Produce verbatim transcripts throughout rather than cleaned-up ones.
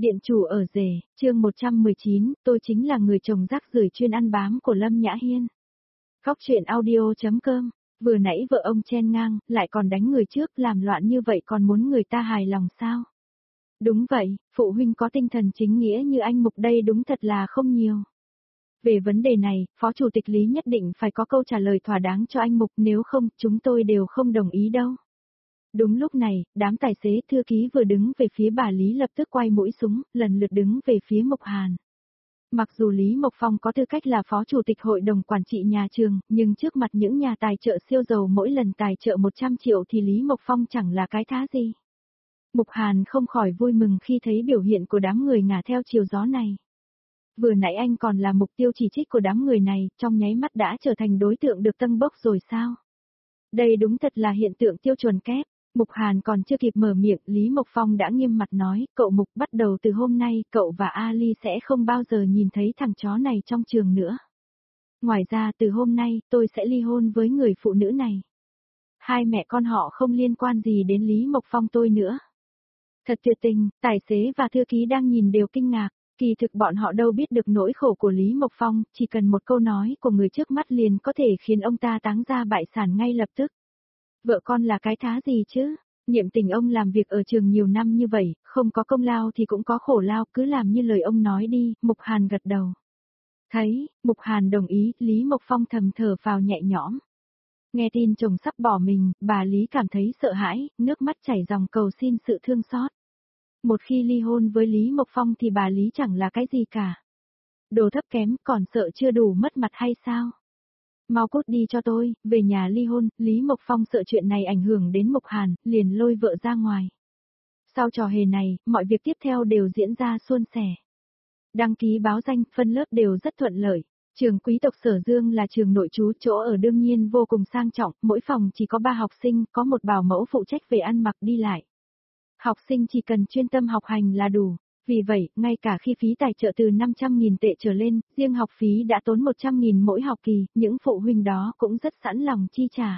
Điện chủ ở rể, chương một trăm mười chín, tôi chính là người chồng rác rưởi chuyên ăn bám của Lâm Nhã Hiên. Góc truyện audio.com, vừa nãy vợ ông chen ngang, lại còn đánh người trước, làm loạn như vậy còn muốn người ta hài lòng sao? Đúng vậy, phụ huynh có tinh thần chính nghĩa như anh Mục đây đúng thật là không nhiều. Về vấn đề này, Phó Chủ tịch Lý nhất định phải có câu trả lời thỏa đáng cho anh Mục, nếu không, chúng tôi đều không đồng ý đâu. Đúng lúc này, đám tài xế thư ký vừa đứng về phía bà Lý lập tức quay mũi súng, lần lượt đứng về phía Mục Hàn. Mặc dù Lý Mộc Phong có tư cách là phó chủ tịch hội đồng quản trị nhà trường, nhưng trước mặt những nhà tài trợ siêu giàu mỗi lần tài trợ một trăm triệu thì Lý Mộc Phong chẳng là cái thá gì. Mục Hàn không khỏi vui mừng khi thấy biểu hiện của đám người ngả theo chiều gió này. Vừa nãy anh còn là mục tiêu chỉ trích của đám người này, trong nháy mắt đã trở thành đối tượng được tâng bốc rồi sao? Đây đúng thật là hiện tượng tiêu chuẩn kép. Mục Hàn còn chưa kịp mở miệng, Lý Mộc Phong đã nghiêm mặt nói, cậu Mục, bắt đầu từ hôm nay, cậu và Ali sẽ không bao giờ nhìn thấy thằng chó này trong trường nữa. Ngoài ra từ hôm nay, tôi sẽ ly hôn với người phụ nữ này. Hai mẹ con họ không liên quan gì đến Lý Mộc Phong tôi nữa. Thật tuyệt tình, tài xế và thư ký đang nhìn đều kinh ngạc, kỳ thực bọn họ đâu biết được nỗi khổ của Lý Mộc Phong, chỉ cần một câu nói của người trước mắt liền có thể khiến ông ta táng ra bại sản ngay lập tức. Vợ con là cái thá gì chứ? Niệm tình ông làm việc ở trường nhiều năm như vậy, không có công lao thì cũng có khổ lao, cứ làm như lời ông nói đi, Mục Hàn gật đầu. Thấy, Mục Hàn đồng ý, Lý Mộc Phong thầm thở phào nhẹ nhõm. Nghe tin chồng sắp bỏ mình, bà Lý cảm thấy sợ hãi, nước mắt chảy dòng cầu xin sự thương xót. Một khi ly hôn với Lý Mộc Phong thì bà Lý chẳng là cái gì cả. Đồ thấp kém, còn sợ chưa đủ mất mặt hay sao? Mau cút đi cho tôi, về nhà ly hôn, Lý Mộc Phong sợ chuyện này ảnh hưởng đến Mục Hàn, liền lôi vợ ra ngoài. Sau trò hề này, mọi việc tiếp theo đều diễn ra suôn sẻ. Đăng ký báo danh, phân lớp đều rất thuận lợi. Trường quý tộc Sở Dương là trường nội trú, chỗ ở đương nhiên vô cùng sang trọng, mỗi phòng chỉ có ba học sinh, có một bảo mẫu phụ trách về ăn mặc đi lại. Học sinh chỉ cần chuyên tâm học hành là đủ. Vì vậy, ngay cả khi phí tài trợ từ năm trăm nghìn tệ trở lên, riêng học phí đã tốn một trăm nghìn mỗi học kỳ, những phụ huynh đó cũng rất sẵn lòng chi trả.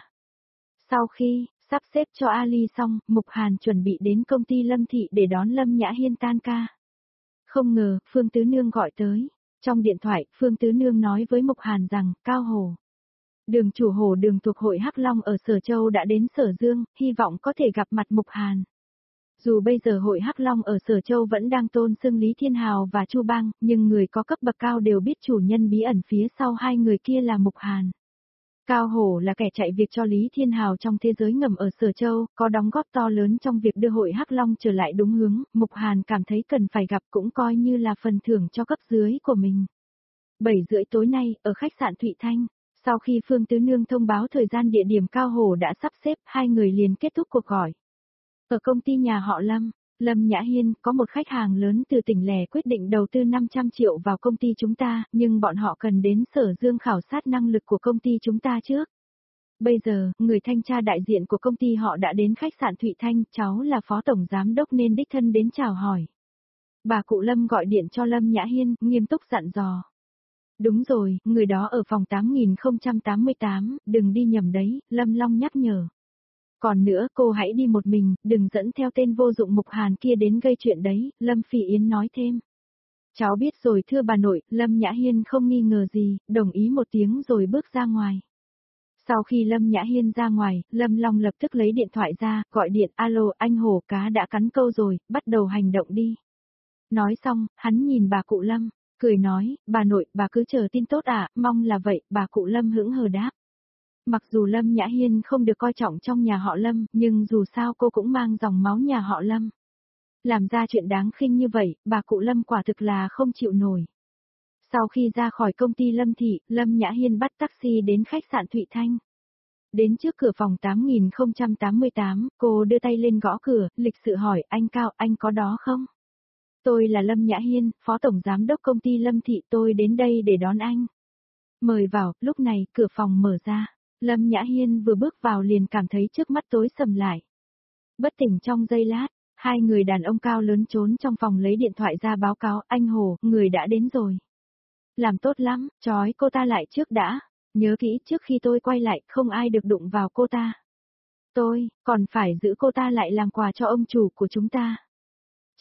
Sau khi sắp xếp cho Ali xong, Mục Hàn chuẩn bị đến công ty Lâm Thị để đón Lâm Nhã Hiên tan ca. Không ngờ, Phương Tứ Nương gọi tới. Trong điện thoại, Phương Tứ Nương nói với Mục Hàn rằng, Cao Hồ, đường chủ hồ đường thuộc hội Hắc Long ở Sở Châu đã đến Sở Dương, hy vọng có thể gặp mặt Mục Hàn. Dù bây giờ hội Hắc Long ở Sở Châu vẫn đang tôn xưng Lý Thiên Hào và Chu Bang, nhưng người có cấp bậc cao đều biết chủ nhân bí ẩn phía sau hai người kia là Mục Hàn. Cao Hổ là kẻ chạy việc cho Lý Thiên Hào trong thế giới ngầm ở Sở Châu, có đóng góp to lớn trong việc đưa hội Hắc Long trở lại đúng hướng, Mục Hàn cảm thấy cần phải gặp cũng coi như là phần thưởng cho cấp dưới của mình. bảy rưỡi tối nay, ở khách sạn Thụy Thanh, sau khi Phương Tứ Nương thông báo thời gian địa điểm Cao Hổ đã sắp xếp, hai người liền kết thúc cuộc gọi. Ở công ty nhà họ Lâm, Lâm Nhã Hiên có một khách hàng lớn từ tỉnh lẻ quyết định đầu tư năm trăm triệu vào công ty chúng ta, nhưng bọn họ cần đến Sở Dương khảo sát năng lực của công ty chúng ta trước. Bây giờ, người thanh tra đại diện của công ty họ đã đến khách sạn Thụy Thanh, cháu là phó tổng giám đốc nên đích thân đến chào hỏi. Bà cụ Lâm gọi điện cho Lâm Nhã Hiên, nghiêm túc dặn dò. Đúng rồi, người đó ở phòng tám nghìn không trăm tám mươi tám, đừng đi nhầm đấy, Lâm Long nhắc nhở. Còn nữa, cô hãy đi một mình, đừng dẫn theo tên vô dụng Mục Hàn kia đến gây chuyện đấy, Lâm Phỉ Yến nói thêm. Cháu biết rồi thưa bà nội, Lâm Nhã Hiên không nghi ngờ gì, đồng ý một tiếng rồi bước ra ngoài. Sau khi Lâm Nhã Hiên ra ngoài, Lâm Long lập tức lấy điện thoại ra, gọi điện, alo, anh hổ cá đã cắn câu rồi, bắt đầu hành động đi. Nói xong, hắn nhìn bà cụ Lâm, cười nói, bà nội, bà cứ chờ tin tốt à, mong là vậy, bà cụ Lâm hững hờ đáp. Mặc dù Lâm Nhã Hiên không được coi trọng trong nhà họ Lâm, nhưng dù sao cô cũng mang dòng máu nhà họ Lâm. Làm ra chuyện đáng khinh như vậy, bà cụ Lâm quả thực là không chịu nổi. Sau khi ra khỏi công ty Lâm Thị, Lâm Nhã Hiên bắt taxi đến khách sạn Thụy Thanh. Đến trước cửa phòng tám nghìn không trăm tám mươi tám, cô đưa tay lên gõ cửa, lịch sự hỏi, anh Cao, anh có đó không? Tôi là Lâm Nhã Hiên, phó tổng giám đốc công ty Lâm Thị, tôi đến đây để đón anh. Mời vào, lúc này, cửa phòng mở ra. Lâm Nhã Hiên vừa bước vào liền cảm thấy trước mắt tối sầm lại. Bất tỉnh trong giây lát, hai người đàn ông cao lớn trốn trong phòng lấy điện thoại ra báo cáo, anh Hồ, người đã đến rồi. Làm tốt lắm, trói cô ta lại trước đã. Nhớ kỹ trước khi tôi quay lại, không ai được đụng vào cô ta. Tôi, còn phải giữ cô ta lại làm quà cho ông chủ của chúng ta.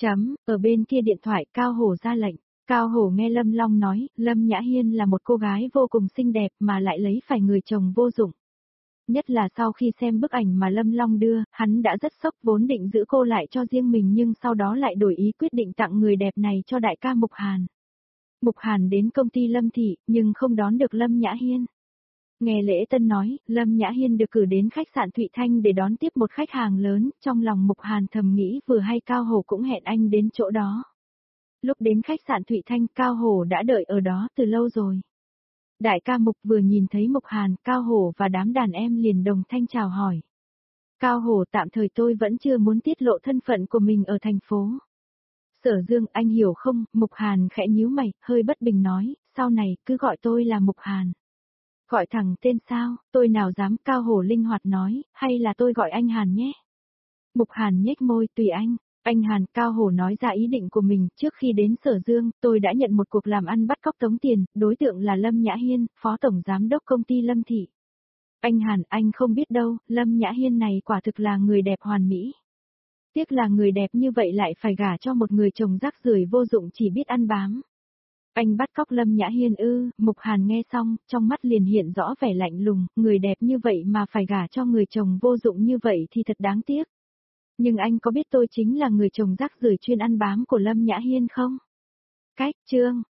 Chấm, ở bên kia điện thoại Cao Hổ ra lệnh. Cao Hổ nghe Lâm Long nói, Lâm Nhã Hiên là một cô gái vô cùng xinh đẹp mà lại lấy phải người chồng vô dụng. Nhất là sau khi xem bức ảnh mà Lâm Long đưa, hắn đã rất sốc vốn định giữ cô lại cho riêng mình nhưng sau đó lại đổi ý quyết định tặng người đẹp này cho đại ca Mục Hàn. Mục Hàn đến công ty Lâm Thị, nhưng không đón được Lâm Nhã Hiên. Nghe Lễ Tân nói, Lâm Nhã Hiên được cử đến khách sạn Thụy Thanh để đón tiếp một khách hàng lớn, trong lòng Mục Hàn thầm nghĩ vừa hay Cao Hổ cũng hẹn anh đến chỗ đó. Lúc đến khách sạn Thụy Thanh, Cao Hổ đã đợi ở đó từ lâu rồi. Đại ca Mục vừa nhìn thấy Mục Hàn, Cao Hổ và đám đàn em liền đồng thanh chào hỏi. Cao Hổ, tạm thời tôi vẫn chưa muốn tiết lộ thân phận của mình ở thành phố. Sở Dương, anh hiểu không? Mục Hàn khẽ nhíu mày, hơi bất bình nói, sau này cứ gọi tôi là Mục Hàn. Gọi thẳng tên sao, tôi nào dám, Cao Hổ linh hoạt nói, hay là tôi gọi anh Hàn nhé. Mục Hàn nhếch môi, tùy anh. Anh Hàn, Cao Hổ nói ra ý định của mình, trước khi đến Sở Dương, tôi đã nhận một cuộc làm ăn bắt cóc tống tiền, đối tượng là Lâm Nhã Hiên, phó tổng giám đốc công ty Lâm Thị. Anh Hàn, anh không biết đâu, Lâm Nhã Hiên này quả thực là người đẹp hoàn mỹ. Tiếc là người đẹp như vậy lại phải gả cho một người chồng rác rưởi vô dụng chỉ biết ăn bám. Anh bắt cóc Lâm Nhã Hiên ư? Mục Hàn nghe xong, trong mắt liền hiện rõ vẻ lạnh lùng, người đẹp như vậy mà phải gả cho người chồng vô dụng như vậy thì thật đáng tiếc. Nhưng anh có biết tôi chính là người chồng rác rưởi chuyên ăn bám của Lâm Nhã Hiên không? Cách, chương